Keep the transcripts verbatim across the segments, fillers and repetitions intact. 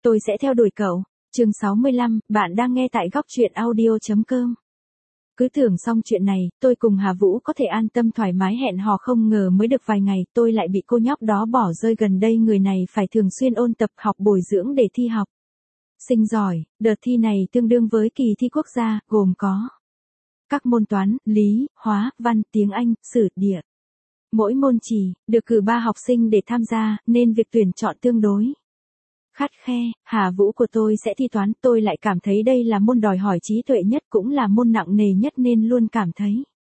tôi sẽ theo đuổi cậu. Chương sáu mươi lăm, bạn đang nghe tại góc truyện audio.com. Cứ tưởng xong chuyện này, tôi cùng Hà Vũ có thể an tâm thoải mái hẹn hò, không ngờ mới được vài ngày, tôi lại bị cô nhóc đó bỏ rơi. Gần đây người này phải thường xuyên ôn tập học bồi dưỡng để thi học sinh giỏi. Đợt thi này tương đương với kỳ thi quốc gia, gồm có các môn toán, lý, hóa, văn, tiếng Anh, sử, địa. Mỗi môn chỉ được cử ba học sinh để tham gia, nên việc tuyển chọn tương đối khắt khe. Hà Vũ của tôi sẽ thi toán, tôi lại cảm thấy đây là môn đòi hỏi trí tuệ nhất, cũng là môn nặng nề nhất, nên luôn cảm thấy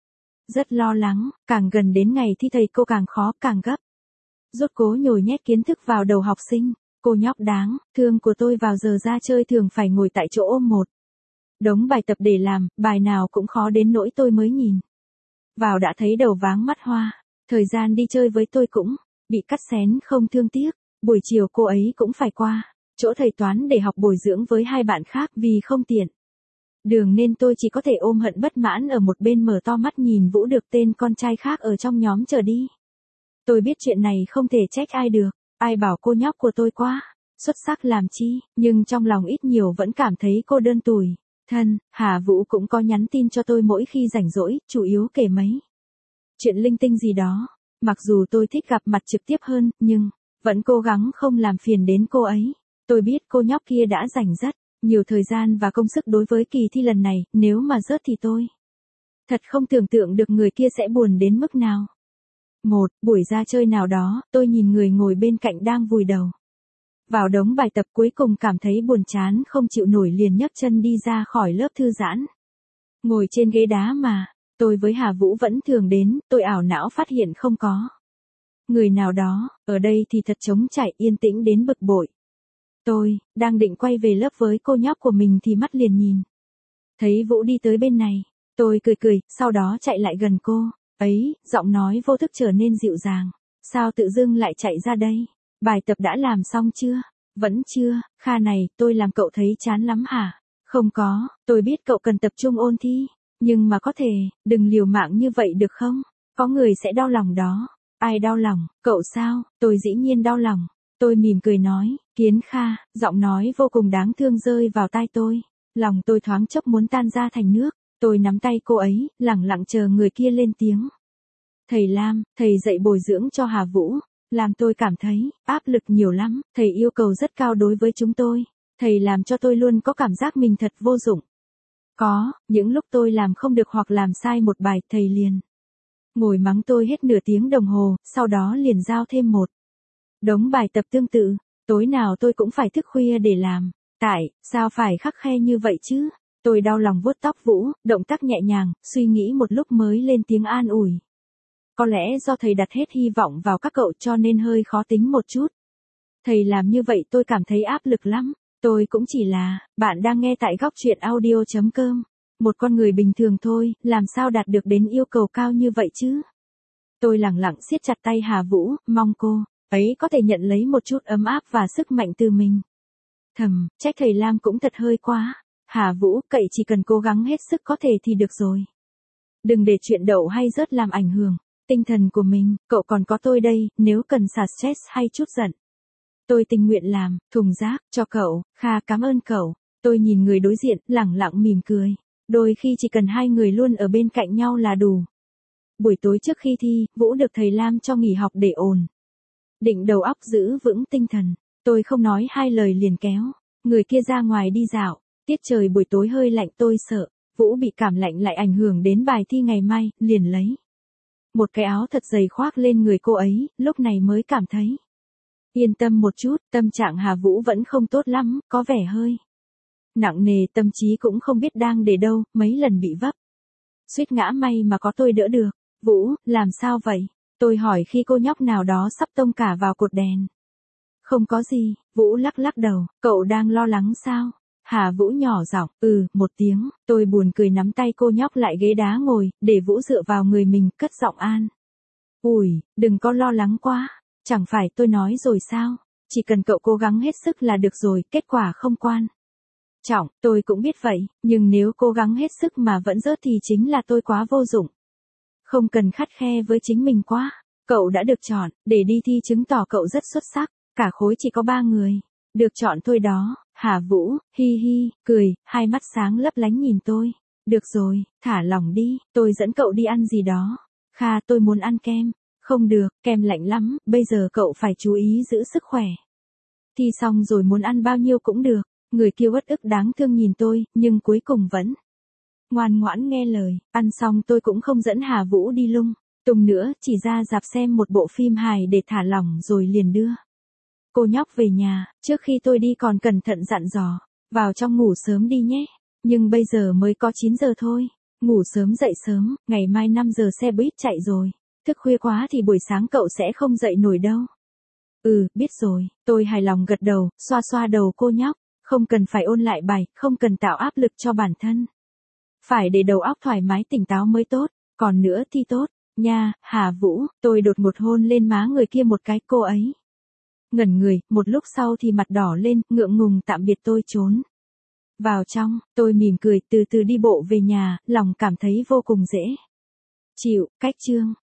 rất lo lắng. Càng gần đến ngày thi thầy cô càng khó, càng gấp rút cố nhồi nhét kiến thức vào đầu học sinh. Cô nhóc đáng thương của tôi vào giờ ra chơi thường phải ngồi tại chỗ ôm một đống bài tập để làm, bài nào cũng khó đến nỗi tôi mới nhìn vào đã thấy đầu váng mắt hoa. Thời gian đi chơi với tôi cũng bị cắt xén không thương tiếc. Buổi chiều cô ấy cũng phải qua chỗ thầy toán để học bồi dưỡng với hai bạn khác, vì không tiện đường nên tôi chỉ có thể ôm hận bất mãn ở một bên, mở to mắt nhìn Vũ được tên con trai khác ở trong nhóm chờ đi. Tôi biết chuyện này không thể trách ai được, ai bảo cô nhóc của tôi quá xuất sắc làm chi, nhưng trong lòng ít nhiều vẫn cảm thấy cô đơn tủi thân. Hà Vũ cũng có nhắn tin cho tôi mỗi khi rảnh rỗi, chủ yếu kể mấy chuyện linh tinh gì đó. Mặc dù tôi thích gặp mặt trực tiếp hơn, nhưng vẫn cố gắng không làm phiền đến cô ấy. Tôi biết cô nhóc kia đã dành rất nhiều thời gian và công sức đối với kỳ thi lần này, nếu mà rớt thì tôi thật không tưởng tượng được người kia sẽ buồn đến mức nào. Một buổi ra chơi nào đó, tôi nhìn người ngồi bên cạnh đang vùi đầu vào đống bài tập, cuối cùng cảm thấy buồn chán không chịu nổi, liền nhấc chân đi ra khỏi lớp thư giãn. Ngồi trên ghế đá mà tôi với Hà Vũ vẫn thường đến, tôi ảo não phát hiện không có người nào đó. Ở đây thì thật trống trải, yên tĩnh đến bực bội. Tôi đang định quay về lớp với cô nhóc của mình thì mắt liền nhìn thấy Vũ đi tới bên này. Tôi cười cười, sau đó chạy lại gần cô ấy, giọng nói vô thức trở nên dịu dàng. Sao tự dưng lại chạy ra đây? Bài tập đã làm xong chưa? Vẫn chưa. Kha này, tôi làm cậu thấy chán lắm hả? Không có, tôi biết cậu cần tập trung ôn thi, nhưng mà có thể đừng liều mạng như vậy được không? Có người sẽ đau lòng đó. Ai đau lòng? Cậu sao? Tôi dĩ nhiên đau lòng. Tôi mỉm cười nói, Kiến Kha, giọng nói vô cùng đáng thương rơi vào tai tôi. Lòng tôi thoáng chốc muốn tan ra thành nước. Tôi nắm tay cô ấy, lẳng lặng chờ người kia lên tiếng. Thầy Lam, thầy dạy bồi dưỡng cho Hà Vũ, làm tôi cảm thấy áp lực nhiều lắm. Thầy yêu cầu rất cao đối với chúng tôi. Thầy làm cho tôi luôn có cảm giác mình thật vô dụng. Có, những lúc tôi làm không được hoặc làm sai một bài, thầy liền ngồi mắng tôi hết nửa tiếng đồng hồ, sau đó liền giao thêm một đống bài tập tương tự. Tối nào tôi cũng phải thức khuya để làm. Tại sao phải khắt khe như vậy chứ? Tôi đau lòng vuốt tóc Vũ, động tác nhẹ nhàng, suy nghĩ một lúc mới lên tiếng an ủi. Có lẽ do thầy đặt hết hy vọng vào các cậu cho nên hơi khó tính một chút. Thầy làm như vậy tôi cảm thấy áp lực lắm. Tôi cũng chỉ là, bạn đang nghe tại góc truyện audio.com. Một con người bình thường thôi, làm sao đạt được đến yêu cầu cao như vậy chứ? Tôi lẳng lặng siết chặt tay Hà Vũ, mong cô ấy có thể nhận lấy một chút ấm áp và sức mạnh từ mình. Thầm, trách thầy Lam cũng thật hơi quá. Hà Vũ, cậy chỉ cần cố gắng hết sức có thể thì được rồi. Đừng để chuyện đậu hay rớt làm ảnh hưởng tinh thần của mình, cậu còn có tôi đây, nếu cần xả stress hay chút giận. Tôi tình nguyện làm thùng rác cho cậu. Kha, cảm ơn cậu. Tôi nhìn người đối diện, lẳng lặng mỉm cười. Đôi khi chỉ cần hai người luôn ở bên cạnh nhau là đủ. Buổi tối trước khi thi, Vũ được thầy Lam cho nghỉ học để ổn định đầu óc, giữ vững tinh thần. Tôi không nói hai lời liền kéo người kia ra ngoài đi dạo. Tiết trời buổi tối hơi lạnh, tôi sợ Vũ bị cảm lạnh lại ảnh hưởng đến bài thi ngày mai, liền lấy một cái áo thật dày khoác lên người cô ấy, lúc này mới cảm thấy yên tâm một chút. Tâm trạng Hà Vũ vẫn không tốt lắm, có vẻ hơi nặng nề, tâm trí cũng không biết đang để đâu, mấy lần bị vấp suýt ngã, may mà có tôi đỡ được. Vũ, làm sao vậy? Tôi hỏi khi cô nhóc nào đó sắp tông cả vào cột đèn. Không có gì, Vũ lắc lắc đầu. Cậu đang lo lắng sao? Hà Vũ nhỏ giọng, ừ, một tiếng. Tôi buồn cười nắm tay cô nhóc lại ghế đá ngồi, để Vũ dựa vào người mình, cất giọng an ủi, đừng có lo lắng quá. Chẳng phải tôi nói rồi sao? Chỉ cần cậu cố gắng hết sức là được rồi, kết quả không quan trọng. Tôi cũng biết vậy, nhưng nếu cố gắng hết sức mà vẫn rớt thì chính là tôi quá vô dụng. Không cần khắt khe với chính mình quá. Cậu đã được chọn để đi thi chứng tỏ cậu rất xuất sắc. Cả khối chỉ có ba người. Được chọn thôi đó, Hà Vũ, hi hi, cười, hai mắt sáng lấp lánh nhìn tôi. Được rồi, thả lỏng đi, tôi dẫn cậu đi ăn gì đó. Kha, tôi muốn ăn kem. Không được, kem lạnh lắm, bây giờ cậu phải chú ý giữ sức khỏe. Thi xong rồi muốn ăn bao nhiêu cũng được. Người kia uất ức đáng thương nhìn tôi, nhưng cuối cùng vẫn ngoan ngoãn nghe lời. Ăn xong tôi cũng không dẫn Hà Vũ đi lung tung nữa, chỉ ra rạp xem một bộ phim hài để thả lỏng rồi liền đưa cô nhóc về nhà. Trước khi tôi đi còn cẩn thận dặn dò, vào trong ngủ sớm đi nhé. Nhưng bây giờ mới có chín giờ thôi. Ngủ sớm dậy sớm, ngày mai năm giờ xe buýt chạy rồi. Thức khuya quá thì buổi sáng cậu sẽ không dậy nổi đâu. Ừ, biết rồi, tôi hài lòng gật đầu, xoa xoa đầu cô nhóc. Không cần phải ôn lại bài, không cần tạo áp lực cho bản thân. Phải để đầu óc thoải mái tỉnh táo mới tốt. Còn nữa thi tốt, nha, Hà Vũ, tôi đột ngột hôn lên má người kia một cái, cô ấy ngẩn người, một lúc sau thì mặt đỏ lên, ngượng ngùng tạm biệt tôi trốn vào trong. Tôi mỉm cười, từ từ đi bộ về nhà, lòng cảm thấy vô cùng dễ chịu. Cách chương